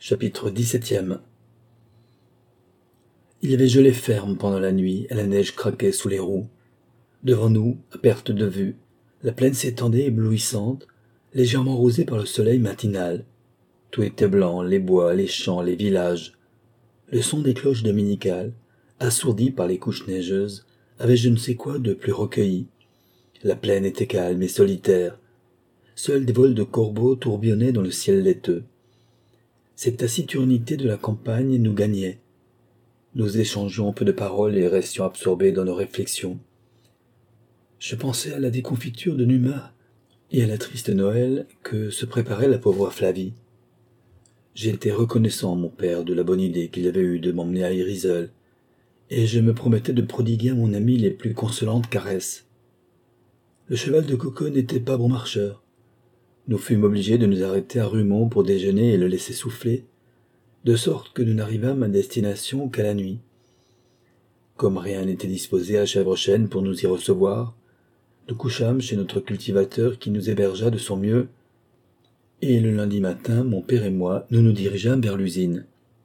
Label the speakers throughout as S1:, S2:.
S1: Chapitre 17e. Il y avait gelé ferme pendant la nuit et la neige craquait sous les roues. Devant nous, à perte de vue, la plaine s'étendait éblouissante, légèrement rosée par le soleil matinal. Tout était blanc, les bois, les champs, les villages. Le son des cloches dominicales, assourdi par les couches neigeuses, avait je ne sais quoi de plus recueilli. La plaine était calme et solitaire. Seuls des vols de corbeaux tourbillonnaient dans le ciel laiteux. Cette taciturnité de la campagne nous gagnait. Nous échangions peu de paroles et restions absorbés dans nos réflexions. Je pensais à la déconfiture de Numa et à la triste Noël que se préparait la pauvre Flavie. J'étais reconnaissant à mon père de la bonne idée qu'il avait eue de m'emmener à Irisol, et je me promettais de prodiguer à mon ami les plus consolantes caresses. Le cheval de Coco n'était pas bon marcheur. Nous fûmes obligés de nous arrêter à Rumont pour déjeuner et le laisser souffler, de sorte que nous n'arrivâmes à destination qu'à la nuit. Comme rien n'était disposé à Chèvrechêne pour nous y recevoir, nous couchâmes chez notre cultivateur qui nous hébergea de son mieux, et le lundi matin, mon père et moi, nous nous dirigeâmes vers l'usine.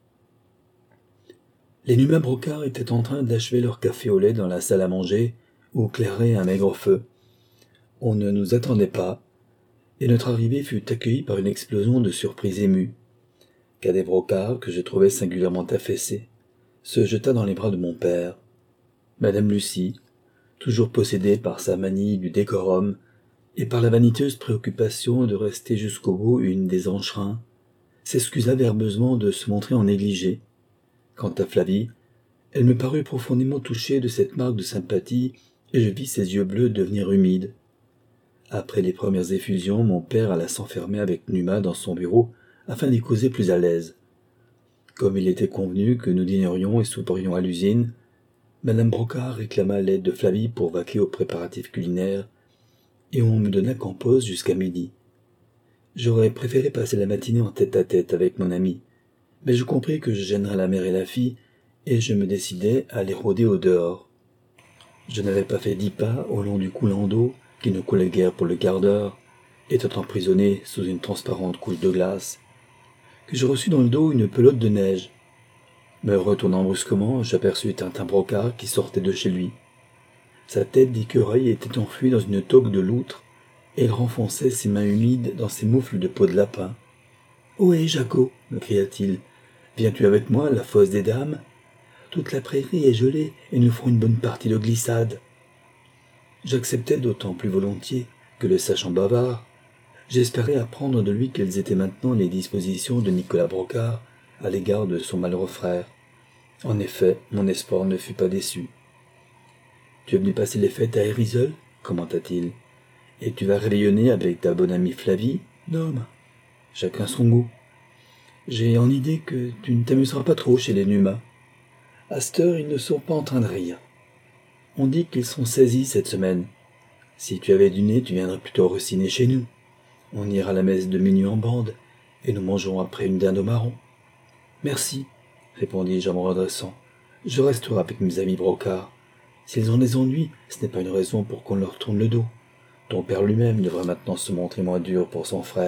S1: Les Numa Brocard étaient en train d'achever leur café au lait dans la salle à manger, où clairait un maigre feu. On ne nous attendait pas, et notre arrivée fut accueillie par une explosion de surprise émue. Cadet Brocard, que je trouvais singulièrement affaissé, se jeta dans les bras de mon père. Madame Lucie, toujours possédée par sa manie du décorum et par la vaniteuse préoccupation de rester jusqu'au bout une des Ancherins, s'excusa verbeusement de se montrer en négligé. Quant à Flavie, elle me parut profondément touchée de cette marque de sympathie et je vis ses yeux bleus devenir humides. Après les premières effusions, mon père alla s'enfermer avec Numa dans son bureau afin d'y causer plus à l'aise. Comme il était convenu que nous dînerions et souperions à l'usine, Madame Brocard réclama l'aide de Flavie pour vaquer aux préparatifs culinaires, et on me donna qu'en pause jusqu'à midi. J'aurais préféré passer la matinée en tête-à-tête avec mon ami, mais je compris que je gênerais la mère et la fille, et je me décidai à aller rôder au dehors. Je n'avais pas fait 10 pas au long du coulant d'eau, qui ne coulait guère pour le quart d'heure, étant emprisonné sous une transparente couche de glace, que je reçus dans le dos une pelote de neige. Me retournant brusquement, j'aperçus Tintin Brocard qui sortait de chez lui. Sa tête d'écureuil était enfouie dans une toque de loutre, et il renfonçait ses mains humides dans ses moufles de peau de lapin. « Ohé, Jaco !» me cria-t-il. « Viens-tu avec moi à la fosse des dames ? Toute la prairie est gelée et nous ferons une bonne partie de glissade. » J'acceptais d'autant plus volontiers que, le sachant bavard, j'espérais apprendre de lui quelles étaient maintenant les dispositions de Nicolas Brocard à l'égard de son malheureux frère. En effet, mon espoir ne fut pas déçu. « Tu es venu passer les fêtes à Irisol ?» commenta-t-il. « Et tu vas réveillonner avec ta bonne amie Flavie ? Non, chacun son goût. J'ai en idée que tu ne t'amuseras pas trop chez les Numa. À cette heure, ils ne sont pas en train de rire. On dit qu'ils sont saisis cette semaine. Si tu avais du nez, tu viendrais plutôt reciner chez nous. On ira à la messe de minuit en bande, et nous mangerons après une dinde au marron. »« Merci, répondis-je en me redressant. Je resterai avec mes amis Brocard. S'ils ont des ennuis, ce n'est pas une raison pour qu'on leur tourne le dos. Ton père lui-même devrait maintenant se montrer moins dur pour son frère. »«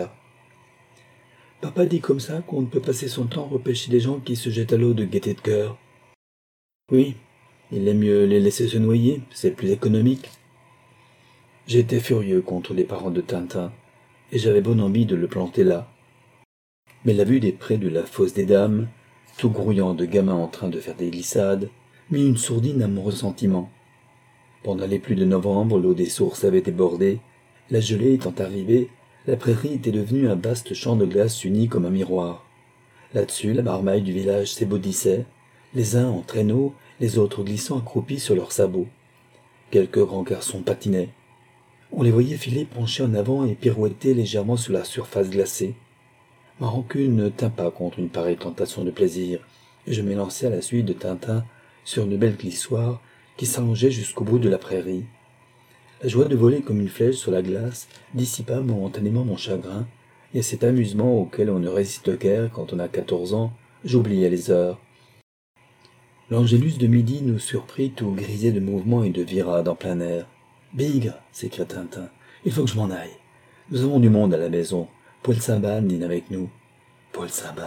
S1: Papa dit comme ça qu'on ne peut passer son temps à repêcher des gens qui se jettent à l'eau de gaieté de cœur. »« Oui, il est mieux les laisser se noyer, c'est plus économique. » J'étais furieux contre les parents de Tintin, et j'avais bonne envie de le planter là. Mais la vue des prés de la fosse des dames, tout grouillant de gamins en train de faire des glissades, mit une sourdine à mon ressentiment. Pendant les pluies de novembre, l'eau des sources avait débordé, la gelée étant arrivée, la prairie était devenue un vaste champ de glace uni comme un miroir. Là-dessus, la marmaille du village s'ébaudissait, les uns en traîneau, les autres glissant accroupis sur leurs sabots. Quelques grands garçons patinaient. On les voyait filer penchés en avant et pirouetter légèrement sur la surface glacée. Ma rancune ne tint pas contre une pareille tentation de plaisir, et je m'élançai à la suite de Tintin sur une belle glissoire qui s'allongeait jusqu'au bout de la prairie. La joie de voler comme une flèche sur la glace dissipa momentanément mon chagrin, et cet amusement auquel on ne résiste guère quand on a 14 ans, j'oubliais les heures. L'Angélus de midi nous surprit tout grisé de mouvements et de virades en plein air. « Bigre !» s'écria Tintin. « Il faut que je m'en aille. Nous avons du monde à la maison. Poil Saint-Ban dîne avec nous. »« Poil Saint-Ban »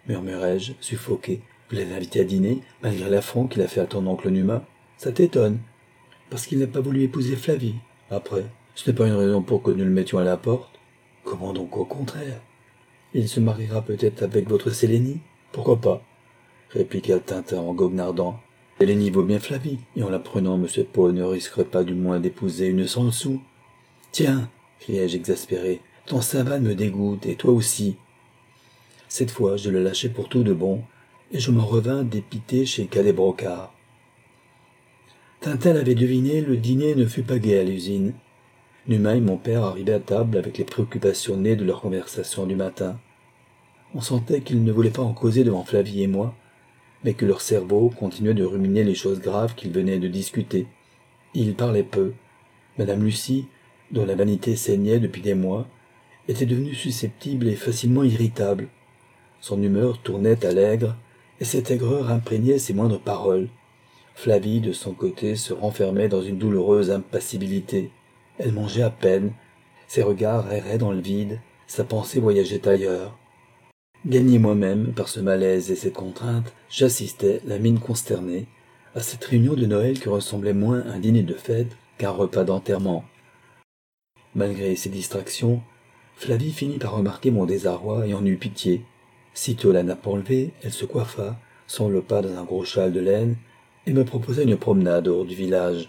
S1: murmurai-je, suffoqué. Vous l'avez invité à dîner, malgré l'affront qu'il a fait à ton oncle Numa. Ça t'étonne, parce qu'il n'a pas voulu épouser Flavie. Après, ce n'est pas une raison pour que nous le mettions à la porte. Comment donc au contraire? Il se mariera peut-être avec votre Sélénie? Pourquoi pas? Répliqua Tintin en goguenardant. Sélénie vaut bien Flavie, et en la prenant, M. Paul ne risquerait pas du moins d'épouser une sans sou. Tiens, criai-je exaspéré, ton savane me dégoûte, et toi aussi. Cette fois, je le lâchai pour tout de bon, et je m'en revins dépité chez Cadet Brocard. Tintin l'avait deviné, le dîner ne fut pas gai à l'usine. Numa et mon père arrivaient à table avec les préoccupations nées de leur conversation du matin. On sentait qu'ils ne voulaient pas en causer devant Flavie et moi, mais que leur cerveau continuait de ruminer les choses graves qu'ils venaient de discuter. Ils parlaient peu. Madame Lucie, dont la vanité saignait depuis des mois, était devenue susceptible et facilement irritable. Son humeur tournait à l'aigre, et cette aigreur imprégnait ses moindres paroles. Flavie, de son côté, se renfermait dans une douloureuse impassibilité. Elle mangeait à peine, ses regards erraient dans le vide, sa pensée voyageait ailleurs. Gagné moi-même par ce malaise et cette contrainte, j'assistais, la mine consternée, à cette réunion de Noël qui ressemblait moins à un dîner de fête qu'un repas d'enterrement. Malgré ces distractions, Flavie finit par remarquer mon désarroi et en eut pitié. Sitôt la nappe enlevée, elle se coiffa, s'enveloppa dans un gros châle de laine, et me proposa une promenade hors du village.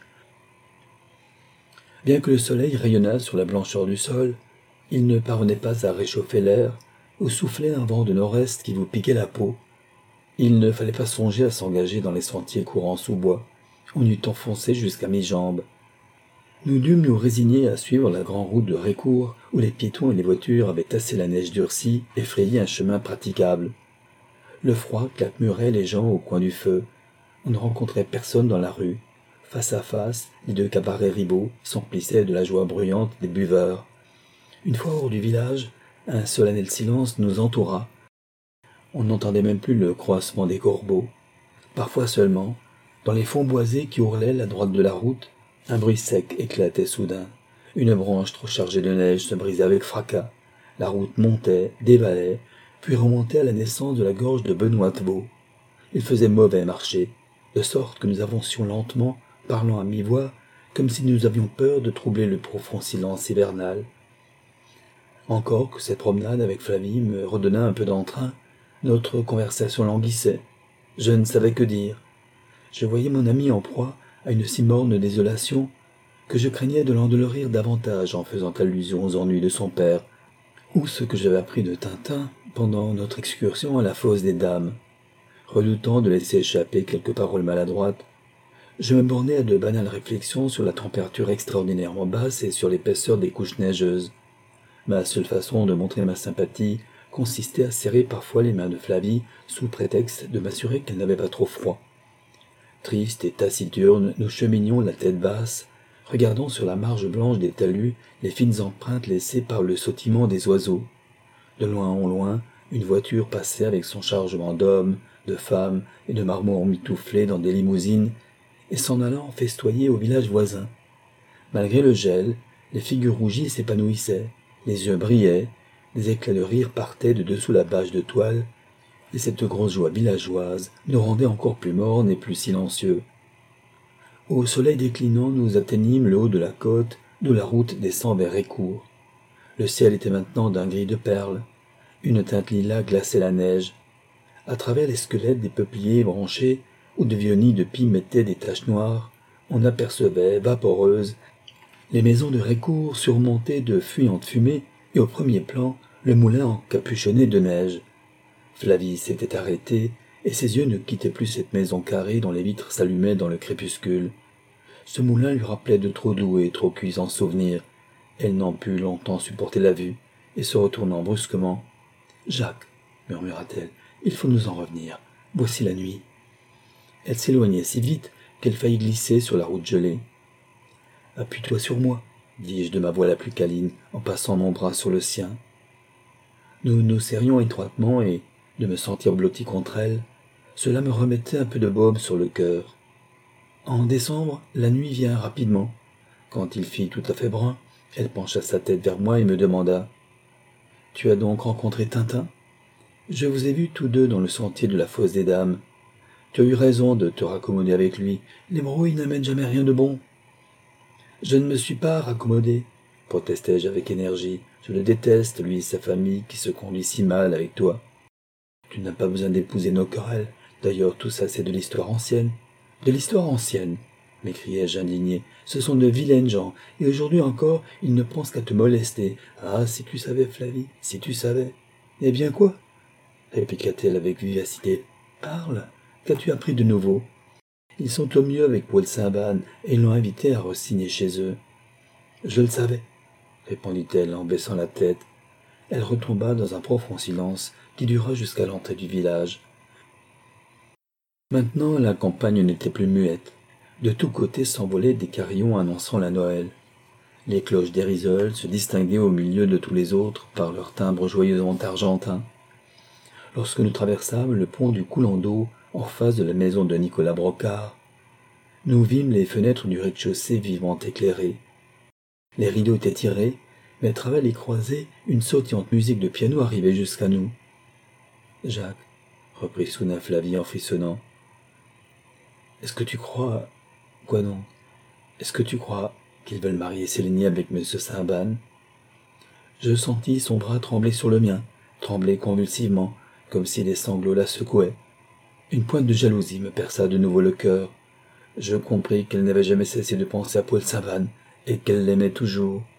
S1: Bien que le soleil rayonnât sur la blancheur du sol, il ne parvenait pas à réchauffer l'air ou soufflait un vent de nord-est qui vous piquait la peau. Il ne fallait pas songer à s'engager dans les sentiers courants sous bois. On eût enfoncé jusqu'à mi-jambe. Nous dûmes nous résigner à suivre la grande route de Récourt, où les piétons et les voitures avaient tassé la neige durcie et frayé un chemin praticable. Le froid claquemurait les gens au coin du feu. On ne rencontrait personne dans la rue. Face à face, les deux cabarets ribauds s'emplissaient de la joie bruyante des buveurs. Une fois hors du village, un solennel silence nous entoura. On n'entendait même plus le croassement des corbeaux. Parfois seulement, dans les fonds boisés qui ourlaient à droite de la route, un bruit sec éclatait soudain. Une branche trop chargée de neige se brisait avec fracas. La route montait, dévalait, puis remontait à la naissance de la gorge de Benoîtevaux. Il faisait mauvais marcher, de sorte que nous avancions lentement, parlant à mi-voix, comme si nous avions peur de troubler le profond silence hivernal. Encore que cette promenade avec Flavie me redonna un peu d'entrain, notre conversation languissait. Je ne savais que dire. Je voyais mon ami en proie à une si morne désolation que je craignais de l'endolorir davantage en faisant allusion aux ennuis de son père, ou ce que j'avais appris de Tintin pendant notre excursion à la fosse des Dames. Redoutant de laisser échapper quelques paroles maladroites, je me bornais à de banales réflexions sur la température extraordinairement basse et sur l'épaisseur des couches neigeuses. Ma seule façon de montrer ma sympathie consistait à serrer parfois les mains de Flavie sous prétexte de m'assurer qu'elle n'avait pas trop froid. Tristes et taciturnes, nous cheminions la tête basse, regardant sur la marge blanche des talus les fines empreintes laissées par le sautillement des oiseaux. De loin en loin, une voiture passait avec son chargement d'hommes, de femmes et de marmots emmitouflés dans des limousines et s'en allant festoyer au village voisin. Malgré le gel, les figures rougies s'épanouissaient, les yeux brillaient, des éclats de rire partaient de dessous la bâche de toile, et cette grosse joie villageoise nous rendait encore plus mornes et plus silencieux. Au soleil déclinant, nous atteignîmes le haut de la côte, d'où la route descend vers Récourt. Le ciel était maintenant d'un gris de perles. Une teinte lilas glaçait la neige. À travers les squelettes des peupliers branchés, où de vieux nids de pie mettaient des taches noires, on apercevait, vaporeuses, les maisons de Récourt surmontées de fuyantes fumées, et au premier plan, le moulin encapuchonné de neige. Flavie s'était arrêtée, et ses yeux ne quittaient plus cette maison carrée dont les vitres s'allumaient dans le crépuscule. Ce moulin lui rappelait de trop doux et trop cuisants souvenirs. Elle n'en put longtemps supporter la vue, et se retournant brusquement, « Jacques, murmura-t-elle, il faut nous en revenir. Voici la nuit. » Elle s'éloignait si vite qu'elle faillit glisser sur la route gelée. « Appuie-toi sur moi, » dis-je de ma voix la plus câline, en passant mon bras sur le sien. Nous nous serrions étroitement et, de me sentir blotti contre elle, cela me remettait un peu de baume sur le cœur. En décembre, la nuit vient rapidement. Quand il fit tout à fait brun, elle pencha sa tête vers moi et me demanda « Tu as donc rencontré Tintin ?» Je vous ai vus tous deux dans le sentier de la fosse des dames. Tu as eu raison de te raccommoder avec lui. L'hémorroïde n'amène jamais rien de bon. Je ne me suis pas raccommodé, protestai-je avec énergie. Je le déteste, lui et sa famille, qui se conduit si mal avec toi. Tu n'as pas besoin d'épouser nos querelles. D'ailleurs, tout ça, c'est de l'histoire ancienne. De l'histoire ancienne, m'écriai-je indigné. Ce sont de vilaines gens, et aujourd'hui encore, ils ne pensent qu'à te molester. Ah, si tu savais, Flavie, si tu savais. Eh bien quoi? Répliqua-t-elle avec vivacité. Parle, qu'as-tu appris de nouveau? Ils sont au mieux avec Paul Saint-Ban, et l'ont invité à re-signer chez eux. Je le savais, répondit-elle en baissant la tête. Elle retomba dans un profond silence qui dura jusqu'à l'entrée du village. Maintenant, la campagne n'était plus muette. De tous côtés s'envolaient des carillons annonçant la Noël. Les cloches d'Érizeul se distinguaient au milieu de tous les autres par leur timbre joyeusement argentin. Lorsque nous traversâmes le pont du coulant d'eau en face de la maison de Nicolas Brocard, nous vîmes les fenêtres du rez-de-chaussée vivement éclairées. Les rideaux étaient tirés, mais à travers les croisées, une sautillante musique de piano arrivait jusqu'à nous. « Jacques, » reprit soudain Flavie en frissonnant, « est-ce que tu crois... Quoi donc? Est-ce que tu crois qu'ils veulent marier Sélénie avec M. Saint-Ban ?» Je sentis son bras trembler sur le mien, trembler convulsivement, comme si les sanglots la secouaient. Une pointe de jalousie me perça de nouveau le cœur. Je compris qu'elle n'avait jamais cessé de penser à Paul Saint-Ban et qu'elle l'aimait toujours.